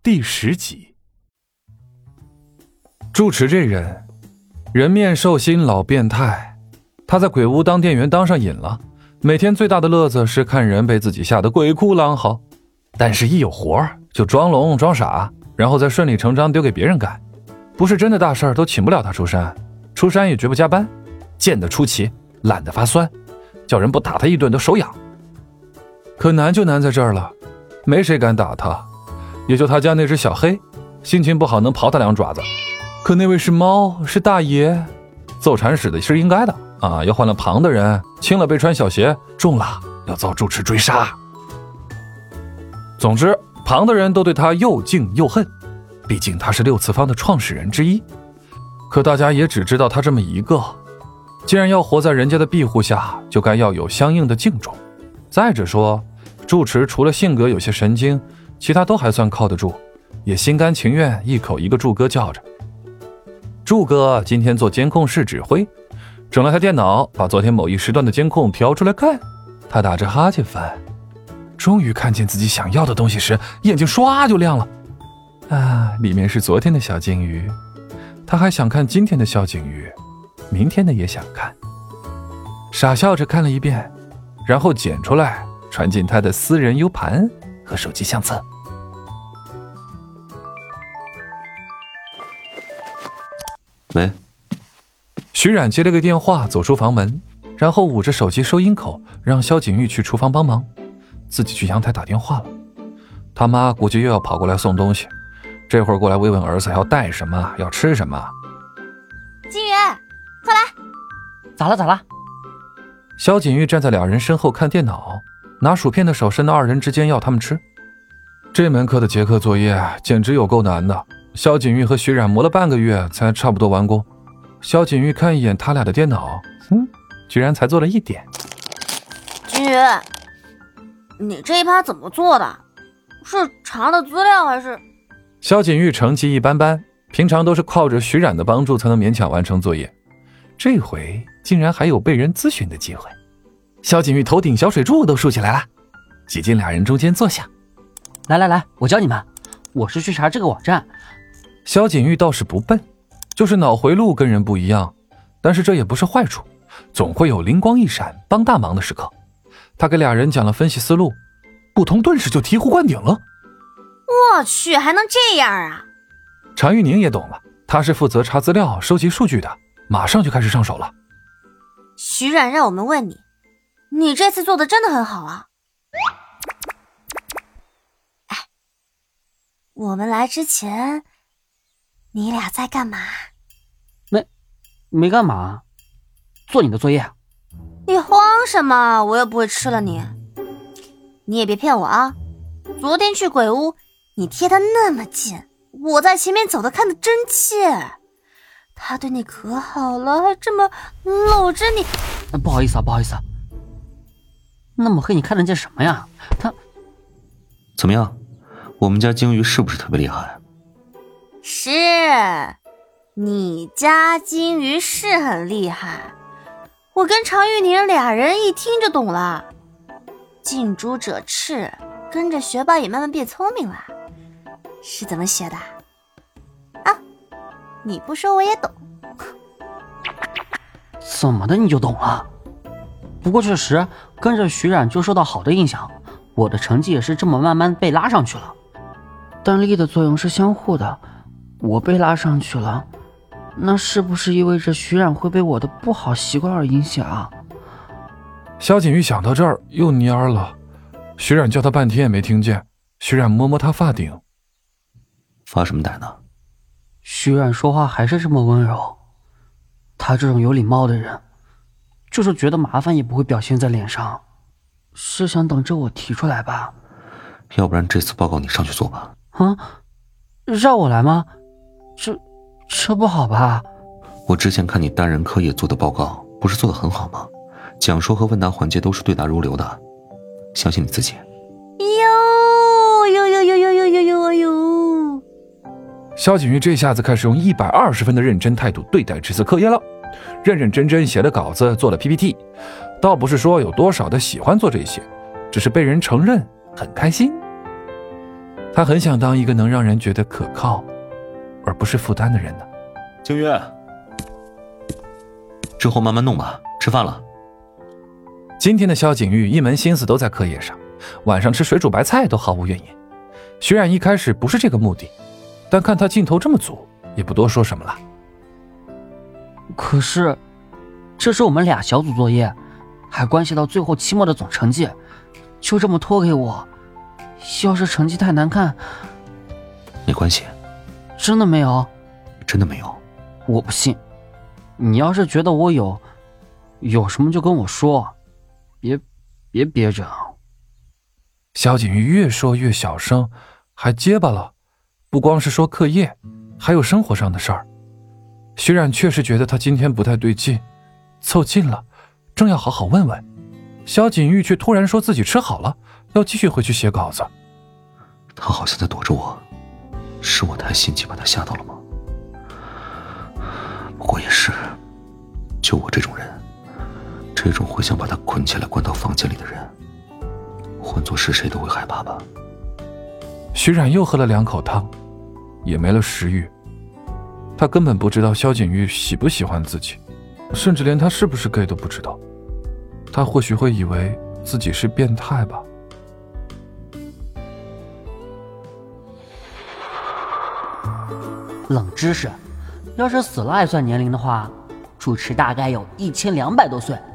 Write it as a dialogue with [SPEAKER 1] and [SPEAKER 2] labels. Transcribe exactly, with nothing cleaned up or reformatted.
[SPEAKER 1] 第十集。住持这人，人面兽心老变态，他在鬼屋当店员当上瘾了，每天最大的乐子是看人被自己吓得鬼哭狼嚎，但是一有活就装聋装傻，然后再顺理成章丢给别人干，不是真的大事都请不了他出山，出山也绝不加班，贱得出奇，懒得发酸，叫人不打他一顿都手痒。可难就难在这儿了，没谁敢打他，也就他家那只小黑，心情不好能刨他两爪子。可那位是猫，是大爷，揍铲屎的是应该的啊！要换了旁的人，轻了被穿小鞋，重了要遭住持追杀。总之，旁的人都对他又敬又恨，毕竟他是六次方的创始人之一。可大家也只知道他这么一个，既然要活在人家的庇护下，就该要有相应的敬重。再者说，住持除了性格有些神经，其他都还算靠得住，也心甘情愿一口一个柱哥叫着。柱哥今天做监控室指挥，整了台电脑，把昨天某一时段的监控调出来看。他打着哈欠翻，终于看见自己想要的东西时，眼睛唰就亮了。啊，里面是昨天的小金鱼，他还想看今天的小金鱼，明天的也想看。傻笑着看了一遍，然后剪出来传进他的私人 U 盘和手机相册。
[SPEAKER 2] 喂，
[SPEAKER 1] 徐冉接了个电话，走出房门，然后捂着手机收音口，让萧景玉去厨房帮忙，自己去阳台打电话了。他妈估计又要跑过来送东西，这会儿过来慰问儿子要带什么，要吃什么。
[SPEAKER 3] 金鱼，快来！
[SPEAKER 4] 咋了咋了？
[SPEAKER 1] 萧景玉站在俩人身后看电脑，拿薯片的手伸到二人之间要他们吃。这门课的结课作业简直有够难的，萧景玉和徐冉磨了半个月才差不多完工。萧景玉看一眼他俩的电脑，嗯，居然才做了一点。
[SPEAKER 3] 金鱼，你这一趴怎么做的？是查的资料还是？
[SPEAKER 1] 萧景玉成绩一般般，平常都是靠着徐冉的帮助才能勉强完成作业，这回竟然还有被人咨询的机会。萧景玉头顶小水柱都竖起来了，挤进俩人中间坐下。
[SPEAKER 4] 来来来，我教你们，我是去查这个网站。
[SPEAKER 1] 萧景玉倒是不笨，就是脑回路跟人不一样，但是这也不是坏处，总会有灵光一闪帮大忙的时刻。他给俩人讲了分析思路，不通顿时就醍醐灌顶了。
[SPEAKER 3] 我去，还能这样啊！
[SPEAKER 1] 常玉宁也懂了，他是负责查资料收集数据的，马上就开始上手了。
[SPEAKER 3] 徐冉让我们问你，你这次做的真的很好啊。哎，我们来之前你俩在干嘛？
[SPEAKER 4] 没没干嘛，做你的作业。
[SPEAKER 3] 你慌什么？我又不会吃了你。你也别骗我啊，昨天去鬼屋你贴他那么近，我在前面走的看得真切，他对你可好了，还这么搂着你。
[SPEAKER 4] 不好意思啊不好意思啊，那么黑你看得见什么呀？他
[SPEAKER 2] 怎么样，我们家鲸鱼是不是特别厉害？
[SPEAKER 3] 是，你家金鱼是很厉害，我跟常玉宁俩人一听就懂了。近朱者赤，跟着学霸也慢慢变聪明了，是怎么学的啊？你不说我也懂。
[SPEAKER 4] 怎么的你就懂了？不过确实跟着徐冉就受到好的影响，我的成绩也是这么慢慢被拉上去了。但力的作用是相互的，我被拉上去了，那是不是意味着徐冉会被我的不好习惯而影响？
[SPEAKER 1] 萧景玉想到这儿又蔫了，徐冉叫他半天也没听见。徐冉摸摸他发顶，
[SPEAKER 2] 发什么呆呢？
[SPEAKER 4] 徐冉说话还是这么温柔，他这种有礼貌的人，就是觉得麻烦也不会表现在脸上，是想等着我提出来吧？
[SPEAKER 2] 要不然这次报告你上去做吧。
[SPEAKER 4] 啊，让我来吗？这这不好吧？
[SPEAKER 2] 我之前看你单人课也做的报告，不是做得很好吗？讲说和问答环节都是对答如流的，相信你自己。
[SPEAKER 3] 哟哟哟哟哟哟哟哟哟！
[SPEAKER 1] 萧景玉这下子开始用一百二十分的认真态度对待这次课业了，认认真真写了稿子，做了 P P T， 倒不是说有多少的喜欢做这些，只是被人承认很开心。 他很想当一个能让人觉得可靠，而不是负担的人呢。
[SPEAKER 2] 景瑜，之后慢慢弄吧，吃饭了。
[SPEAKER 1] 今天的萧景玉一门心思都在课业上，晚上吃水煮白菜都毫无怨言。徐冉一开始不是这个目的，但看他劲头这么足，也不多说什么了。
[SPEAKER 4] 可是，这是我们俩小组作业，还关系到最后期末的总成绩，就这么托给我，要是成绩太难看，
[SPEAKER 2] 没关系。
[SPEAKER 4] 真的没有？
[SPEAKER 2] 真的没有。
[SPEAKER 4] 我不信。你要是觉得我有，有什么就跟我说，别别憋着。
[SPEAKER 1] 萧景玉越说越小声，还结巴了。不光是说课业，还有生活上的事儿。徐冉确实觉得他今天不太对劲，凑近了，正要好好问问，萧景玉却突然说自己吃好了，要继续回去写稿子。
[SPEAKER 2] 他好像在躲着我，是我太心急把他吓到了吗？不过也是，就我这种人，这种会想把他捆起来关到房间里的人，换作是谁都会害怕吧。
[SPEAKER 1] 徐冉又喝了两口汤，也没了食欲。他根本不知道萧景玉喜不喜欢自己，甚至连他是不是 gay 都不知道。他或许会以为自己是变态吧。
[SPEAKER 4] 冷知识，要是死了还算年龄的话，主持大概有一千两百多岁。